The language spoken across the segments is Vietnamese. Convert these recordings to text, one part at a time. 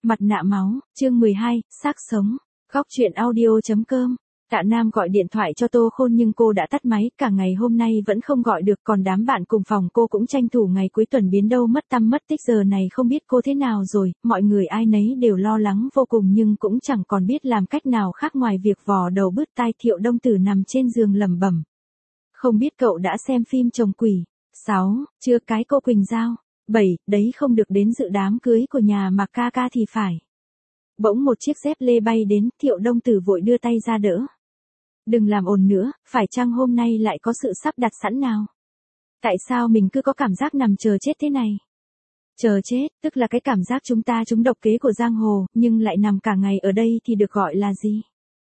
Mặt nạ máu, chương 12, xác sống. Góc truyện audio.com. Tạ Nam gọi điện thoại cho Tô Khôn nhưng cô đã tắt máy, cả ngày hôm nay vẫn không gọi được, còn đám bạn cùng phòng cô cũng tranh thủ ngày cuối tuần biến đâu mất tăm mất tích, giờ này không biết cô thế nào rồi, mọi người ai nấy đều lo lắng vô cùng nhưng cũng chẳng còn biết làm cách nào khác ngoài việc vò đầu bứt tai. Thiệu Đông Tử nằm trên giường lẩm bẩm. Không biết cậu đã xem phim Chồng Quỷ. 6, chưa cái cô Quỳnh Giao. 7, đấy không được đến dự đám cưới của nhà Mạc ca ca thì phải. Bỗng một chiếc dép lê bay đến, Thiệu Đông Tử vội đưa tay ra đỡ. Đừng làm ồn nữa, phải chăng hôm nay lại có sự sắp đặt sẵn nào? Tại sao mình cứ có cảm giác nằm chờ chết thế này? Chờ chết, tức là cái cảm giác chúng ta trúng độc kế của giang hồ, nhưng lại nằm cả ngày ở đây thì được gọi là gì?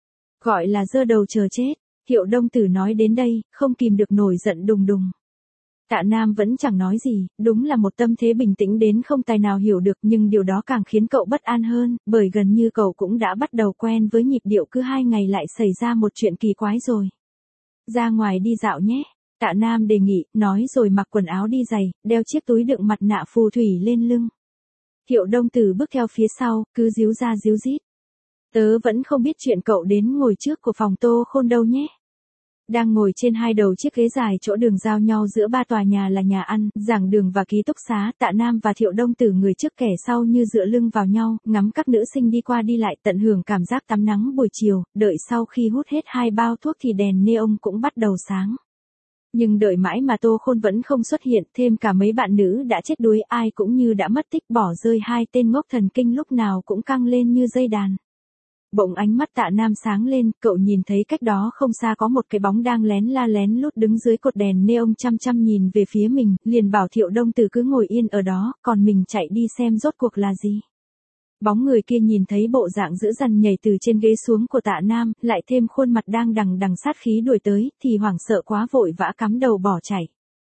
Gọi là giơ đầu chờ chết. Thiệu Đông Tử nói đến đây, không kìm được nổi giận đùng đùng. Tạ Nam vẫn chẳng nói gì, đúng là một tâm thế bình tĩnh đến không tài nào hiểu được, nhưng điều đó càng khiến cậu bất an hơn, bởi gần như cậu cũng đã bắt đầu quen với nhịp điệu cứ 2 ngày lại xảy ra một chuyện kỳ quái rồi. Ra ngoài đi dạo nhé. Tạ Nam đề nghị, nói rồi mặc quần áo đi giày, đeo chiếc túi đựng mặt nạ phù thủy lên lưng. Thiệu Đông Tử bước theo phía sau, cứ díu ra díu dít. Tớ vẫn không biết chuyện cậu đến ngồi trước của phòng Tô Khôn đâu nhé. Đang ngồi trên hai đầu chiếc ghế dài chỗ đường giao nhau giữa ba tòa nhà là nhà ăn, giảng đường và ký túc xá. Tạ Nam và Thiệu Đông Tử người trước kẻ sau như dựa lưng vào nhau, ngắm các nữ sinh đi qua đi lại, tận hưởng cảm giác tắm nắng buổi chiều, đợi sau khi hút hết 2 bao thuốc thì đèn neon cũng bắt đầu sáng. Nhưng đợi mãi mà Tô Khôn vẫn không xuất hiện, thêm cả mấy bạn nữ đã chết đuối, ai cũng như đã mất tích, bỏ rơi hai tên ngốc thần kinh lúc nào cũng căng lên như dây đàn. Bỗng ánh mắt Tạ Nam sáng lên, cậu nhìn thấy cách đó không xa có một cái bóng đang lén la lén lút đứng dưới cột đèn neon chăm chăm nhìn về phía mình, liền bảo Thiệu Đông Tử cứ ngồi yên ở đó, còn mình chạy đi xem rốt cuộc là gì. Bóng người kia nhìn thấy bộ dạng dữ dằn nhảy từ trên ghế xuống của Tạ Nam, lại thêm khuôn mặt đang đằng đằng sát khí đuổi tới, thì hoảng sợ quá vội vã cắm đầu bỏ chạy.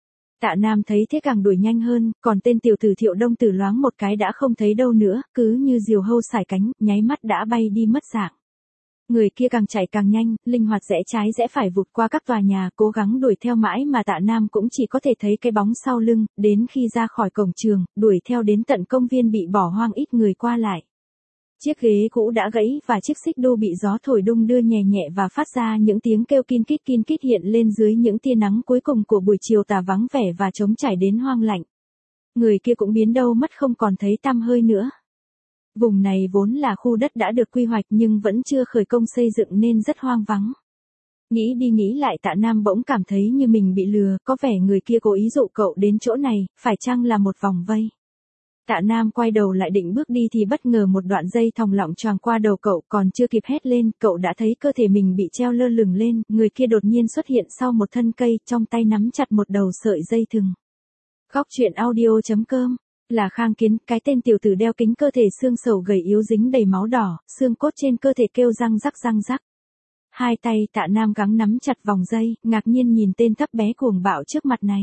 Tạ Nam thấy thế càng đuổi nhanh hơn, còn tên tiểu tử Thiệu Đông Tử loáng một cái đã không thấy đâu nữa, cứ như diều hâu sải cánh, nháy mắt đã bay đi mất dạng. Người kia càng chạy càng nhanh, linh hoạt rẽ trái rẽ phải vụt qua các tòa nhà, cố gắng đuổi theo mãi mà Tạ Nam cũng chỉ có thể thấy cái bóng sau lưng, đến khi ra khỏi cổng trường, đuổi theo đến tận công viên bị bỏ hoang ít người qua lại. Chiếc ghế cũ đã gãy và chiếc xích đu bị gió thổi đung đưa nhẹ nhẹ và phát ra những tiếng kêu kin kít hiện lên dưới những tia nắng cuối cùng của buổi chiều tà vắng vẻ và trống trải đến hoang lạnh. Người kia cũng biến đâu mất không còn thấy tăm hơi nữa. Vùng này vốn là khu đất đã được quy hoạch nhưng vẫn chưa khởi công xây dựng nên rất hoang vắng. Nghĩ đi nghĩ lại Tạ Nam bỗng cảm thấy như mình bị lừa, có vẻ người kia cố ý dụ cậu đến chỗ này, phải chăng là một vòng vây. Tạ Nam quay đầu lại định bước đi thì bất ngờ một đoạn dây thòng lọng choàng qua đầu cậu, còn chưa kịp hét lên, cậu đã thấy cơ thể mình bị treo lơ lửng lên, người kia đột nhiên xuất hiện sau một thân cây, trong tay nắm chặt một đầu sợi dây thừng. Góc truyện audio.com. Là Khang Kiến, cái tên tiểu tử đeo kính, cơ thể xương sầu gầy yếu dính đầy máu đỏ, xương cốt trên cơ thể kêu răng rắc. Hai tay Tạ Nam gắng nắm chặt vòng dây, ngạc nhiên nhìn tên thấp bé cuồng bạo trước mặt này.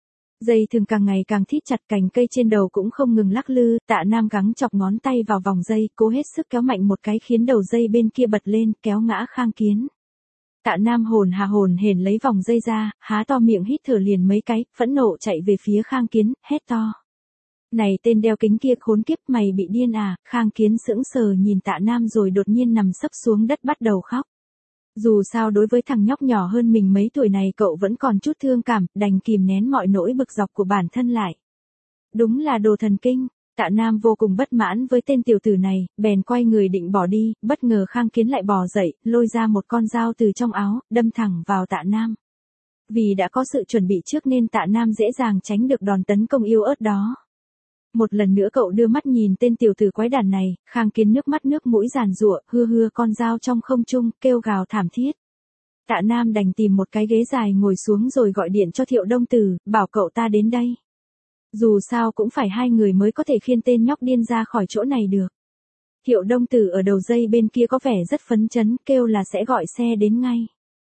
Dây thường càng ngày càng thít chặt, cành cây trên đầu cũng không ngừng lắc lư, Tạ Nam gắng chọc ngón tay vào vòng dây, cố hết sức kéo mạnh một cái khiến đầu dây bên kia bật lên, kéo ngã Khang Kiến. Tạ Nam hồn hển lấy vòng dây ra, há to miệng hít thở liền mấy cái, phẫn nộ chạy về phía Khang Kiến, hét to. Này tên đeo kính kia, khốn kiếp, mày bị điên à? Khang Kiến sững sờ nhìn Tạ Nam rồi đột nhiên nằm sấp xuống đất bắt đầu khóc. Dù sao đối với thằng nhóc nhỏ hơn mình mấy tuổi này cậu vẫn còn chút thương cảm, đành kìm nén mọi nỗi bực dọc của bản thân lại. Đúng là đồ thần kinh. Tạ Nam vô cùng bất mãn với tên tiểu tử này, bèn quay người định bỏ đi, bất ngờ Khang Kiến lại bò dậy, lôi ra một con dao từ trong áo, đâm thẳng vào Tạ Nam. Vì đã có sự chuẩn bị trước nên Tạ Nam dễ dàng tránh được đòn tấn công yếu ớt đó. Một lần nữa cậu đưa mắt nhìn tên tiểu tử quái đản này, Khang Kiến nước mắt nước mũi giàn giụa, hưa con dao trong không trung, kêu gào thảm thiết. Tạ Nam đành tìm một cái ghế dài ngồi xuống rồi gọi điện cho Thiệu Đông Tử, bảo cậu ta đến đây. Dù sao cũng phải 2 người mới có thể khiêng tên nhóc điên ra khỏi chỗ này được. Thiệu Đông Tử ở đầu dây bên kia có vẻ rất phấn chấn, kêu là sẽ gọi xe đến ngay.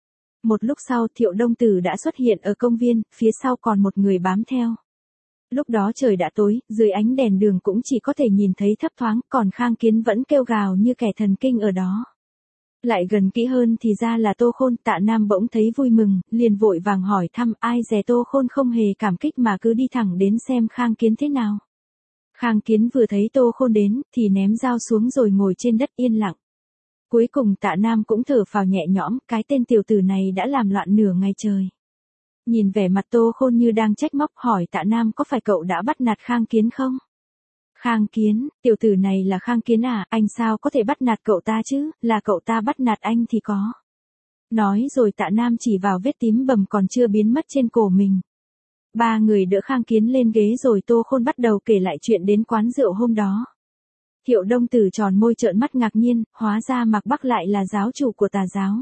Một lúc sau Thiệu Đông Tử đã xuất hiện ở công viên, phía sau còn một người bám theo. Lúc đó trời đã tối, dưới ánh đèn đường cũng chỉ có thể nhìn thấy thấp thoáng, còn Khang Kiến vẫn kêu gào như kẻ thần kinh ở đó. Lại gần kỹ hơn thì ra là Tô Khôn. Tạ Nam bỗng thấy vui mừng, liền vội vàng hỏi thăm, ai dè Tô Khôn không hề cảm kích mà cứ đi thẳng đến xem Khang Kiến thế nào. Khang Kiến vừa thấy Tô Khôn đến, thì ném dao xuống rồi ngồi trên đất yên lặng. Cuối cùng Tạ Nam cũng thở phào nhẹ nhõm, cái tên tiểu tử này đã làm loạn nửa ngày trời. Nhìn vẻ mặt Tô Khôn như đang trách móc, hỏi Tạ Nam có phải cậu đã bắt nạt Khang Kiến không? Khang Kiến, tiểu tử này là Khang Kiến à, anh sao có thể bắt nạt cậu ta chứ, là cậu ta bắt nạt anh thì có. Nói rồi Tạ Nam chỉ vào vết tím bầm còn chưa biến mất trên cổ mình. Ba người đỡ Khang Kiến lên ghế rồi Tô Khôn bắt đầu kể lại chuyện đến quán rượu hôm đó. Thiệu Đông Tử tròn môi trợn mắt ngạc nhiên, hóa ra Mạc Bắc lại là giáo chủ của tà giáo.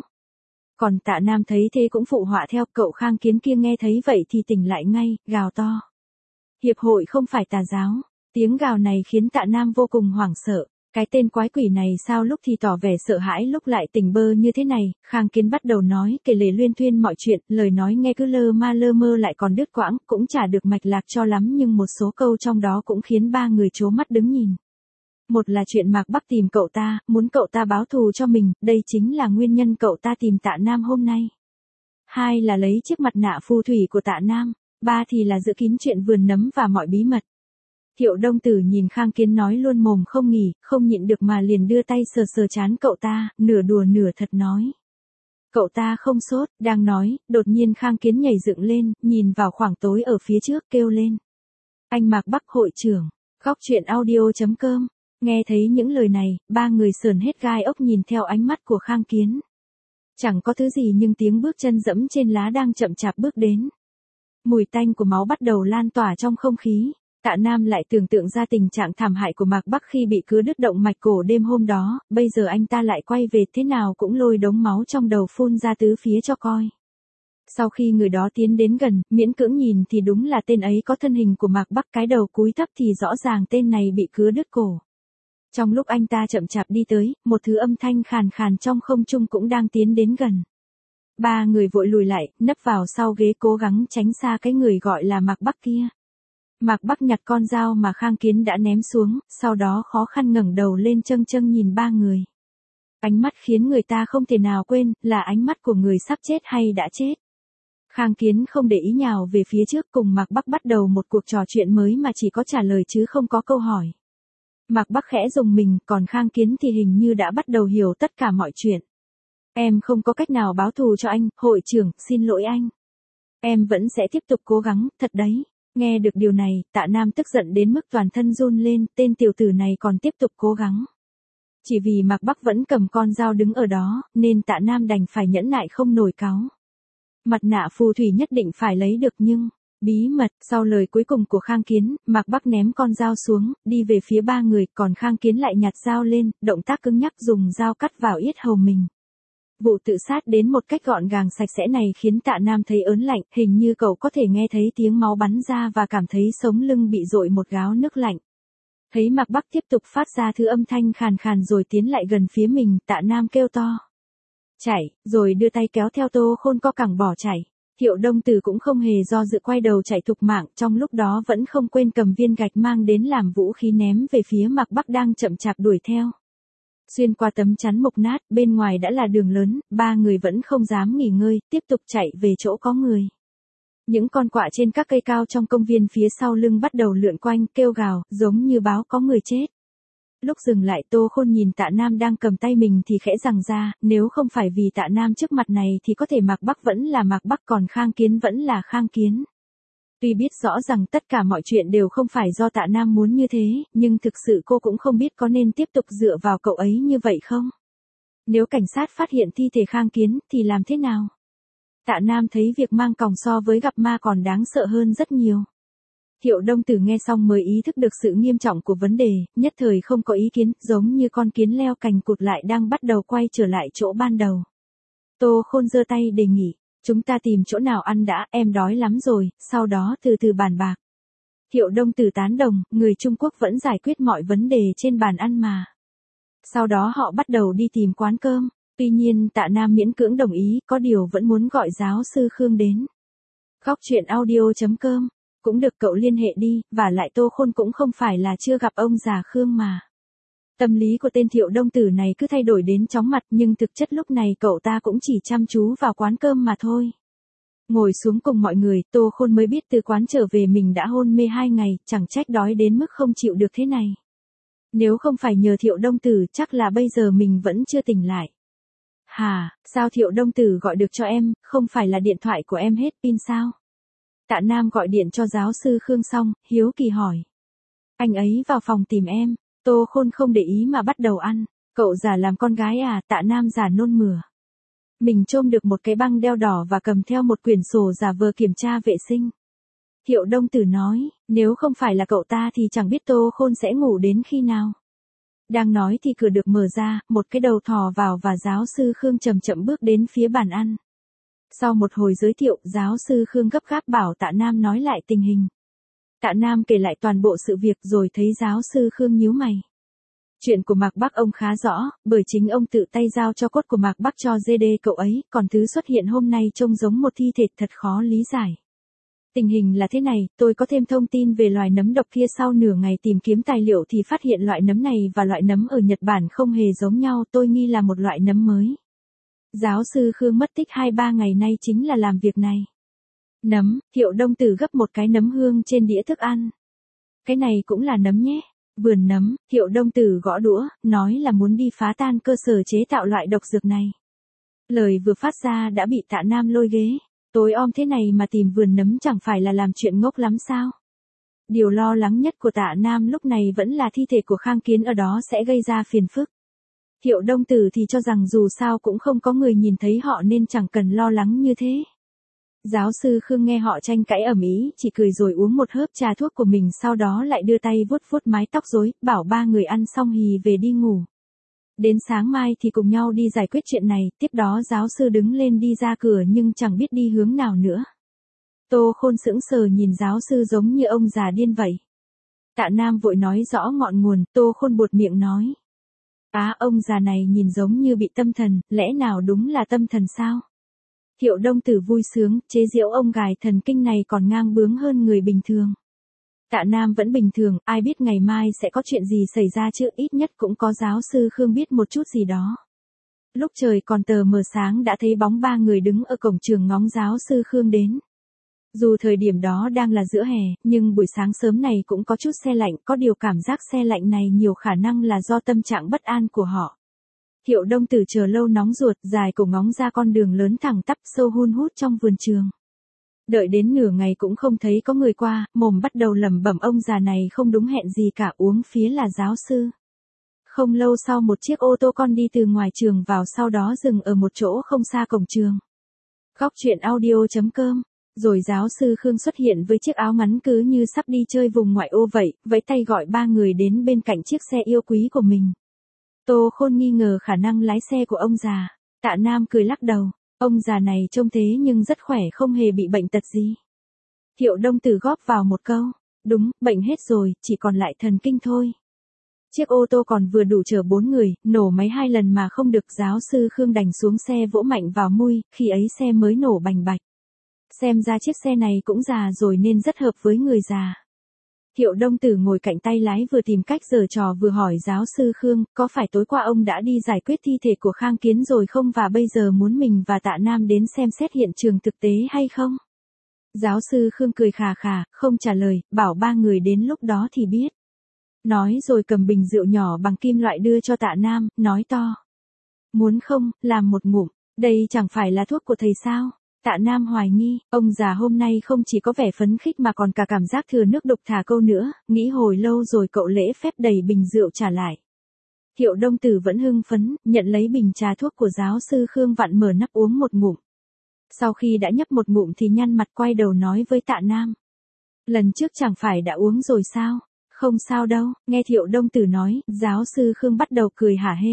Còn Tạ Nam thấy thế cũng phụ họa theo, cậu Khang Kiến kia nghe thấy vậy thì tỉnh lại ngay, gào to. Hiệp hội không phải tà giáo. Tiếng gào này khiến Tạ Nam vô cùng hoảng sợ. Cái tên quái quỷ này sao lúc thì tỏ vẻ sợ hãi lúc lại tỉnh bơ như thế này. Khang Kiến bắt đầu nói kể lể luyên thuyên mọi chuyện, lời nói nghe cứ lơ ma lơ mơ lại còn đứt quãng, cũng chả được mạch lạc cho lắm, nhưng một số câu trong đó cũng khiến ba người trố mắt đứng nhìn. Một là chuyện Mạc Bắc tìm cậu ta, muốn cậu ta báo thù cho mình, đây chính là nguyên nhân cậu ta tìm Tạ Nam hôm nay. Hai là lấy chiếc mặt nạ phù thủy của Tạ Nam. Ba thì là giữ kín chuyện vườn nấm và mọi bí mật. Thiệu Đông Tử nhìn Khang Kiến nói luôn mồm không nghỉ, không nhịn được mà liền đưa tay sờ sờ trán cậu ta, nửa đùa nửa thật nói. Cậu ta không sốt, đang nói, đột nhiên Khang Kiến nhảy dựng lên, nhìn vào khoảng tối ở phía trước kêu lên. Anh Mạc Bắc hội trưởng, góc truyện audio.com. Nghe thấy những lời này, ba người sờn hết gai ốc nhìn theo ánh mắt của Khang Kiến. Chẳng có thứ gì nhưng tiếng bước chân dẫm trên lá đang chậm chạp bước đến. Mùi tanh của máu bắt đầu lan tỏa trong không khí. Tạ Nam lại tưởng tượng ra tình trạng thảm hại của Mạc Bắc khi bị cứa đứt động mạch cổ đêm hôm đó, bây giờ anh ta lại quay về thế nào cũng lôi đống máu trong đầu phun ra tứ phía cho coi. Sau khi người đó tiến đến gần, miễn cưỡng nhìn thì đúng là tên ấy có thân hình của Mạc Bắc, cái đầu cúi thấp thì rõ ràng tên này bị cứa đứt cổ. Trong lúc anh ta chậm chạp đi tới, một thứ âm thanh khàn khàn trong không trung cũng đang tiến đến gần. Ba người vội lùi lại, nấp vào sau ghế cố gắng tránh xa cái người gọi là Mạc Bắc kia. Mạc Bắc nhặt con dao mà Khang Kiến đã ném xuống, sau đó khó khăn ngẩng đầu lên châng châng nhìn ba người. Ánh mắt khiến người ta không thể nào quên, là ánh mắt của người sắp chết hay đã chết. Khang Kiến không để ý nhào về phía trước, cùng Mạc Bắc bắt đầu một cuộc trò chuyện mới mà chỉ có trả lời chứ không có câu hỏi. Mạc Bắc khẽ rùng mình, còn Khang Kiến thì hình như đã bắt đầu hiểu tất cả mọi chuyện. Em không có cách nào báo thù cho anh, hội trưởng, xin lỗi anh. Em vẫn sẽ tiếp tục cố gắng, thật đấy. Nghe được điều này, Tạ Nam tức giận đến mức toàn thân run lên, tên tiểu tử này còn tiếp tục cố gắng. Chỉ vì Mạc Bắc vẫn cầm con dao đứng ở đó, nên Tạ Nam đành phải nhẫn nại không nổi cáu. Mặt nạ phù thủy nhất định phải lấy được nhưng... Bí mật, sau lời cuối cùng của Khang Kiến, Mạc Bắc ném con dao xuống, đi về phía ba người, còn Khang Kiến lại nhặt dao lên, động tác cứng nhắc dùng dao cắt vào yết hầu mình. Vụ tự sát đến một cách gọn gàng sạch sẽ này khiến Tạ Nam thấy ớn lạnh, hình như cậu có thể nghe thấy tiếng máu bắn ra và cảm thấy sống lưng bị dội một gáo nước lạnh. Thấy Mạc Bắc tiếp tục phát ra thứ âm thanh khàn khàn rồi tiến lại gần phía mình, Tạ Nam kêu to. Chạy, rồi đưa tay kéo theo Tô Khôn co cẳng bỏ chạy. Thiệu Đông Tử cũng không hề do dự quay đầu chạy thục mạng, trong lúc đó vẫn không quên cầm viên gạch mang đến làm vũ khí ném về phía Mạc Bắc đang chậm chạp đuổi theo. Xuyên qua tấm chắn mục nát, bên ngoài đã là đường lớn, ba người vẫn không dám nghỉ ngơi, tiếp tục chạy về chỗ có người. Những con quạ trên các cây cao trong công viên phía sau lưng bắt đầu lượn quanh, kêu gào, giống như báo có người chết. Lúc dừng lại Tô Khôn nhìn Tạ Nam đang cầm tay mình thì khẽ rằng ra, nếu không phải vì Tạ Nam trước mặt này thì có thể Mạc Bắc vẫn là Mạc Bắc, còn Khang Kiến vẫn là Khang Kiến. Tuy biết rõ rằng tất cả mọi chuyện đều không phải do Tạ Nam muốn như thế, nhưng thực sự cô cũng không biết có nên tiếp tục dựa vào cậu ấy như vậy không. Nếu cảnh sát phát hiện thi thể Khang Kiến thì làm thế nào? Tạ Nam thấy việc mang còng so với gặp ma còn đáng sợ hơn rất nhiều. Thiệu Đông Tử nghe xong mới ý thức được sự nghiêm trọng của vấn đề, nhất thời không có ý kiến, giống như con kiến leo cành cụt lại đang bắt đầu quay trở lại chỗ ban đầu. Tô Khôn giơ tay đề nghị, chúng ta tìm chỗ nào ăn đã, em đói lắm rồi, sau đó từ từ bàn bạc. Thiệu Đông Tử tán đồng, người Trung Quốc vẫn giải quyết mọi vấn đề trên bàn ăn mà. Sau đó họ bắt đầu đi tìm quán cơm, tuy nhiên Tạ Nam miễn cưỡng đồng ý, có điều vẫn muốn gọi giáo sư Khương đến. Góc truyện audio.com. Cũng được, cậu liên hệ đi, và lại Tô Khôn cũng không phải là chưa gặp ông già Khương mà. Tâm lý của tên Thiệu Đông Tử này cứ thay đổi đến chóng mặt, nhưng thực chất lúc này cậu ta cũng chỉ chăm chú vào quán cơm mà thôi. Ngồi xuống cùng mọi người, Tô Khôn mới biết từ quán trở về mình đã hôn mê 2 ngày, chẳng trách đói đến mức không chịu được thế này. Nếu không phải nhờ Thiệu Đông Tử chắc là bây giờ mình vẫn chưa tỉnh lại. Hà, sao Thiệu Đông Tử gọi được cho em, không phải là điện thoại của em hết pin sao? Tạ Nam gọi điện cho giáo sư Khương xong, hiếu kỳ hỏi. Anh ấy vào phòng tìm em, Tô Khôn không để ý mà bắt đầu ăn. Cậu giả làm con gái à? Tạ Nam giả nôn mửa. Mình trông được một cái băng đeo đỏ và cầm theo một quyển sổ giả vờ kiểm tra vệ sinh. Thiệu Đông Tử nói, nếu không phải là cậu ta thì chẳng biết Tô Khôn sẽ ngủ đến khi nào. Đang nói thì cửa được mở ra, một cái đầu thò vào và giáo sư Khương chậm chậm bước đến phía bàn ăn. Sau một hồi giới thiệu, giáo sư Khương gấp gáp bảo Tạ Nam nói lại tình hình. Tạ Nam kể lại toàn bộ sự việc rồi thấy giáo sư Khương nhíu mày. Chuyện của Mạc Bắc ông khá rõ, bởi chính ông tự tay giao cho cốt của Mạc Bắc cho GD cậu ấy, còn thứ xuất hiện hôm nay trông giống một thi thể thật khó lý giải. Tình hình là thế này, tôi có thêm thông tin về loài nấm độc kia sau nửa ngày tìm kiếm tài liệu thì phát hiện loại nấm này và loại nấm ở Nhật Bản không hề giống nhau, tôi nghi là một loại nấm mới. Giáo sư Khương mất tích 2-3 ngày nay chính là làm việc này. Nấm, Thiệu Đông Tử gấp một cái nấm hương trên đĩa thức ăn. Cái này cũng là nấm nhé. Vườn nấm, Thiệu Đông Tử gõ đũa, nói là muốn đi phá tan cơ sở chế tạo loại độc dược này. Lời vừa phát ra đã bị Tạ Nam lôi ghế. Tối om thế này mà tìm vườn nấm chẳng phải là làm chuyện ngốc lắm sao? Điều lo lắng nhất của Tạ Nam lúc này vẫn là thi thể của Khang Kiến ở đó sẽ gây ra phiền phức. Thiệu Đông Tử thì cho rằng dù sao cũng không có người nhìn thấy họ nên chẳng cần lo lắng như thế. Giáo sư Khương nghe họ tranh cãi ầm ĩ, chỉ cười rồi uống một hớp trà thuốc của mình, sau đó lại đưa tay vuốt vuốt mái tóc rối, bảo ba người ăn xong hì về đi ngủ. Đến sáng mai thì cùng nhau đi giải quyết chuyện này, tiếp đó giáo sư đứng lên đi ra cửa nhưng chẳng biết đi hướng nào nữa. Tô Khôn sững sờ nhìn giáo sư giống như ông già điên vậy. Tạ Nam vội nói rõ ngọn nguồn, Tô Khôn buột miệng nói. Ông già này nhìn giống như bị tâm thần, lẽ nào đúng là tâm thần sao? Thiệu Đông Tử vui sướng, chế giễu ông gài thần kinh này còn ngang bướng hơn người bình thường. Tạ Nam vẫn bình thường, ai biết ngày mai sẽ có chuyện gì xảy ra chứ, ít nhất cũng có giáo sư Khương biết một chút gì đó. Lúc trời còn tờ mờ sáng đã thấy bóng ba người đứng ở cổng trường ngóng giáo sư Khương đến. Dù thời điểm đó đang là giữa hè, nhưng buổi sáng sớm này cũng có chút se lạnh, có điều cảm giác se lạnh này nhiều khả năng là do tâm trạng bất an của họ. Thiệu Đông Tử chờ lâu nóng ruột, dài cổ ngóng ra con đường lớn thẳng tắp sâu hun hút trong vườn trường. Đợi đến nửa ngày cũng không thấy có người qua, mồm bắt đầu lẩm bẩm ông già này không đúng hẹn gì cả, uống phía là giáo sư. Không lâu sau một chiếc ô tô con đi từ ngoài trường vào, sau đó dừng ở một chỗ không xa cổng trường. Góc truyện audio.com. Rồi giáo sư Khương xuất hiện với chiếc áo ngắn cứ như sắp đi chơi vùng ngoại ô vậy, vẫy tay gọi ba người đến bên cạnh chiếc xe yêu quý của mình. Tô Khôn nghi ngờ khả năng lái xe của ông già. Tạ Nam cười lắc đầu. Ông già này trông thế nhưng rất khỏe, không hề bị bệnh tật gì. Thiệu Đông Tử góp vào một câu. Đúng, bệnh hết rồi, chỉ còn lại thần kinh thôi. Chiếc ô tô còn vừa đủ chở 4 người, nổ máy 2 lần mà không được, giáo sư Khương đành xuống xe vỗ mạnh vào mui, khi ấy xe mới nổ bành bạch. Xem ra chiếc xe này cũng già rồi nên rất hợp với người già. Thiệu Đông Tử ngồi cạnh tay lái vừa tìm cách giở trò vừa hỏi giáo sư Khương, có phải tối qua ông đã đi giải quyết thi thể của Khang Kiến rồi không và bây giờ muốn mình và Tạ Nam đến xem xét hiện trường thực tế hay không? Giáo sư Khương cười khà khà, không trả lời, bảo ba người đến lúc đó thì biết. Nói rồi cầm bình rượu nhỏ bằng kim loại đưa cho Tạ Nam, nói to. Muốn không, làm một ngụm, đây chẳng phải là thuốc của thầy sao? Tạ Nam hoài nghi, ông già hôm nay không chỉ có vẻ phấn khích mà còn cả cảm giác thừa nước đục thả câu nữa, nghĩ hồi lâu rồi cậu lễ phép đẩy bình rượu trả lại. Thiệu Đông Tử vẫn hưng phấn, nhận lấy bình trà thuốc của giáo sư Khương vặn mở nắp uống một ngụm. Sau khi đã nhấp một ngụm thì nhăn mặt quay đầu nói với Tạ Nam. Lần trước chẳng phải đã uống rồi sao? Không sao đâu, nghe Thiệu Đông Tử nói, giáo sư Khương bắt đầu cười hả hê.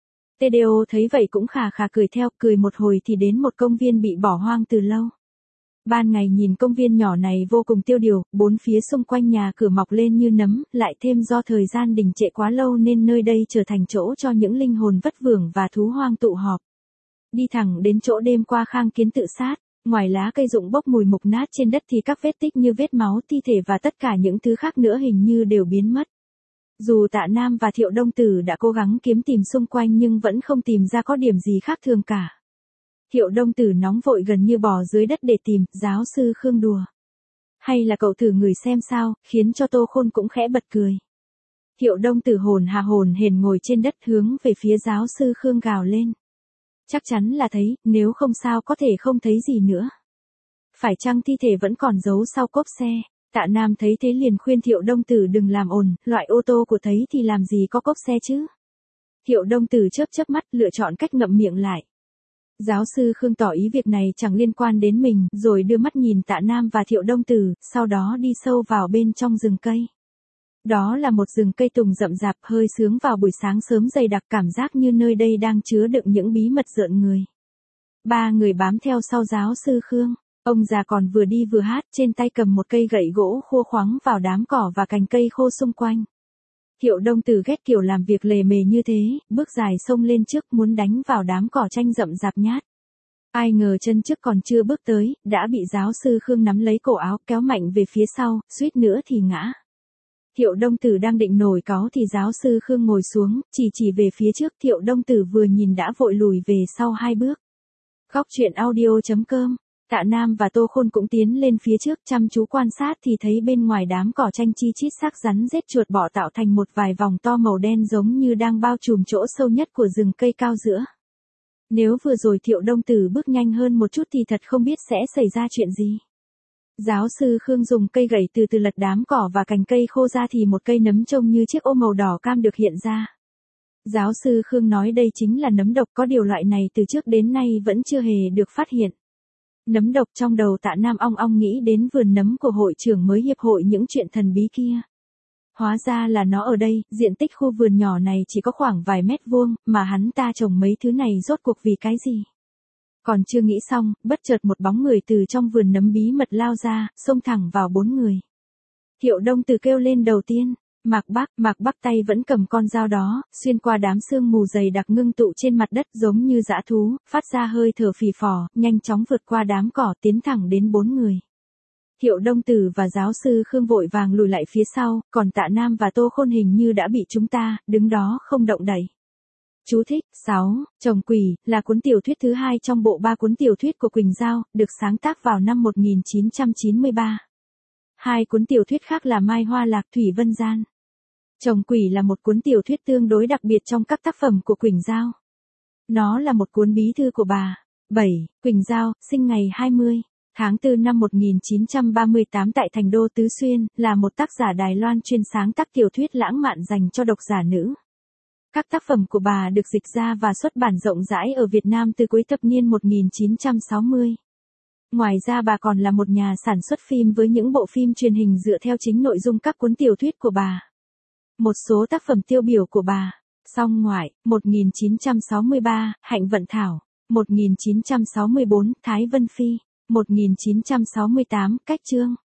TDO thấy vậy cũng khà khà cười theo, cười một hồi thì đến một công viên bị bỏ hoang từ lâu. Ban ngày nhìn công viên nhỏ này vô cùng tiêu điều, bốn phía xung quanh nhà cửa mọc lên như nấm, lại thêm do thời gian đình trệ quá lâu nên nơi đây trở thành chỗ cho những linh hồn vất vưởng và thú hoang tụ họp. Đi thẳng đến chỗ đêm qua Khang Kiến tự sát, ngoài lá cây rụng bốc mùi mục nát trên đất thì các vết tích như vết máu, thi thể và tất cả những thứ khác nữa hình như đều biến mất. Dù Tạ Nam và Thiệu Đông Tử đã cố gắng kiếm tìm xung quanh nhưng vẫn không tìm ra có điểm gì khác thường cả. Thiệu Đông Tử nóng vội gần như bò dưới đất để tìm, giáo sư Khương đùa. Hay là cậu thử ngửi xem sao, khiến cho Tô Khôn cũng khẽ bật cười. Thiệu Đông Tử hồn hển ngồi trên đất hướng về phía giáo sư Khương gào lên. Chắc chắn là thấy, nếu không sao có thể không thấy gì nữa. Phải chăng thi thể vẫn còn giấu sau cốp xe? Tạ Nam thấy thế liền khuyên Thiệu Đông Tử đừng làm ồn, loại ô tô của thấy thì làm gì có cốp xe chứ? Thiệu Đông Tử chớp mắt lựa chọn cách ngậm miệng lại. Giáo sư Khương tỏ ý việc này chẳng liên quan đến mình, rồi đưa mắt nhìn Tạ Nam và Thiệu Đông Tử, sau đó đi sâu vào bên trong rừng cây. Đó là một rừng cây tùng rậm rạp hơi sướng vào buổi sáng sớm dày đặc, cảm giác như nơi đây đang chứa đựng những bí mật rợn người. Ba người bám theo sau giáo sư Khương, ông già còn vừa đi vừa hát, trên tay cầm một cây gậy gỗ khô khoắng vào đám cỏ và cành cây khô xung quanh. Thiệu Đông Tử ghét kiểu làm việc lề mề như thế, bước dài xông lên trước muốn đánh vào đám cỏ tranh rậm rạp nhát. Ai ngờ chân trước còn chưa bước tới, đã bị giáo sư Khương nắm lấy cổ áo kéo mạnh về phía sau, suýt nữa thì ngã. Thiệu Đông Tử đang định nổi cáu thì giáo sư Khương ngồi xuống, chỉ về phía trước. Thiệu Đông Tử vừa nhìn đã vội lùi về sau 2 bước. Góc truyện audio.com. Tạ Nam và Tô Khôn cũng tiến lên phía trước chăm chú quan sát thì thấy bên ngoài đám cỏ tranh chi chít xác rắn rết chuột bọ tạo thành một vài vòng to màu đen giống như đang bao trùm chỗ sâu nhất của rừng cây cao giữa. Nếu vừa rồi Thiệu Đông Tử bước nhanh hơn một chút thì thật không biết sẽ xảy ra chuyện gì. Giáo sư Khương dùng cây gậy từ từ lật đám cỏ và cành cây khô ra thì một cây nấm trông như chiếc ô màu đỏ cam được hiện ra. Giáo sư Khương nói đây chính là nấm độc, có điều loại này từ trước đến nay vẫn chưa hề được phát hiện. Nấm độc, trong đầu Tạ Nam ong ong nghĩ đến vườn nấm của hội trưởng mới hiệp hội những chuyện thần bí kia. Hóa ra là nó ở đây, diện tích khu vườn nhỏ này chỉ có khoảng vài mét vuông, mà hắn ta trồng mấy thứ này rốt cuộc vì cái gì? Còn chưa nghĩ xong, bất chợt một bóng người từ trong vườn nấm bí mật lao ra, xông thẳng vào 4 người. Thiệu Đông Tử kêu lên đầu tiên, Mạc Bắc tay vẫn cầm con dao đó, xuyên qua đám sương mù dày đặc ngưng tụ trên mặt đất giống như dã thú, phát ra hơi thở phì phò, nhanh chóng vượt qua đám cỏ tiến thẳng đến 4 người. Thiệu Đông Tử và giáo sư Khương vội vàng lùi lại phía sau, còn Tạ Nam và Tô Khôn hình như đã bị chúng ta, đứng đó không động đậy. Chú thích, 6, Chồng Quỷ, là cuốn tiểu thuyết thứ 2 trong bộ 3 cuốn tiểu thuyết của Quỳnh Giao, được sáng tác vào năm 1993. 2 cuốn tiểu thuyết khác là Mai Hoa Lạc, Thủy Vân Gian. Chồng Quỷ là một cuốn tiểu thuyết tương đối đặc biệt trong các tác phẩm của Quỳnh Giao. Nó là một cuốn bí thư của bà. 7. Quỳnh Giao, sinh ngày 20 tháng 4 năm 1938 tại thành đô Tứ Xuyên, là một tác giả Đài Loan chuyên sáng tác tiểu thuyết lãng mạn dành cho độc giả nữ. Các tác phẩm của bà được dịch ra và xuất bản rộng rãi ở Việt Nam từ cuối thập niên 1960. Ngoài ra bà còn là một nhà sản xuất phim với những bộ phim truyền hình dựa theo chính nội dung các cuốn tiểu thuyết của bà. Một số tác phẩm tiêu biểu của bà: Song Ngoại, 1963, Hạnh Vận Thảo, 1964, Thái Vân Phi, 1968, Cách Chương.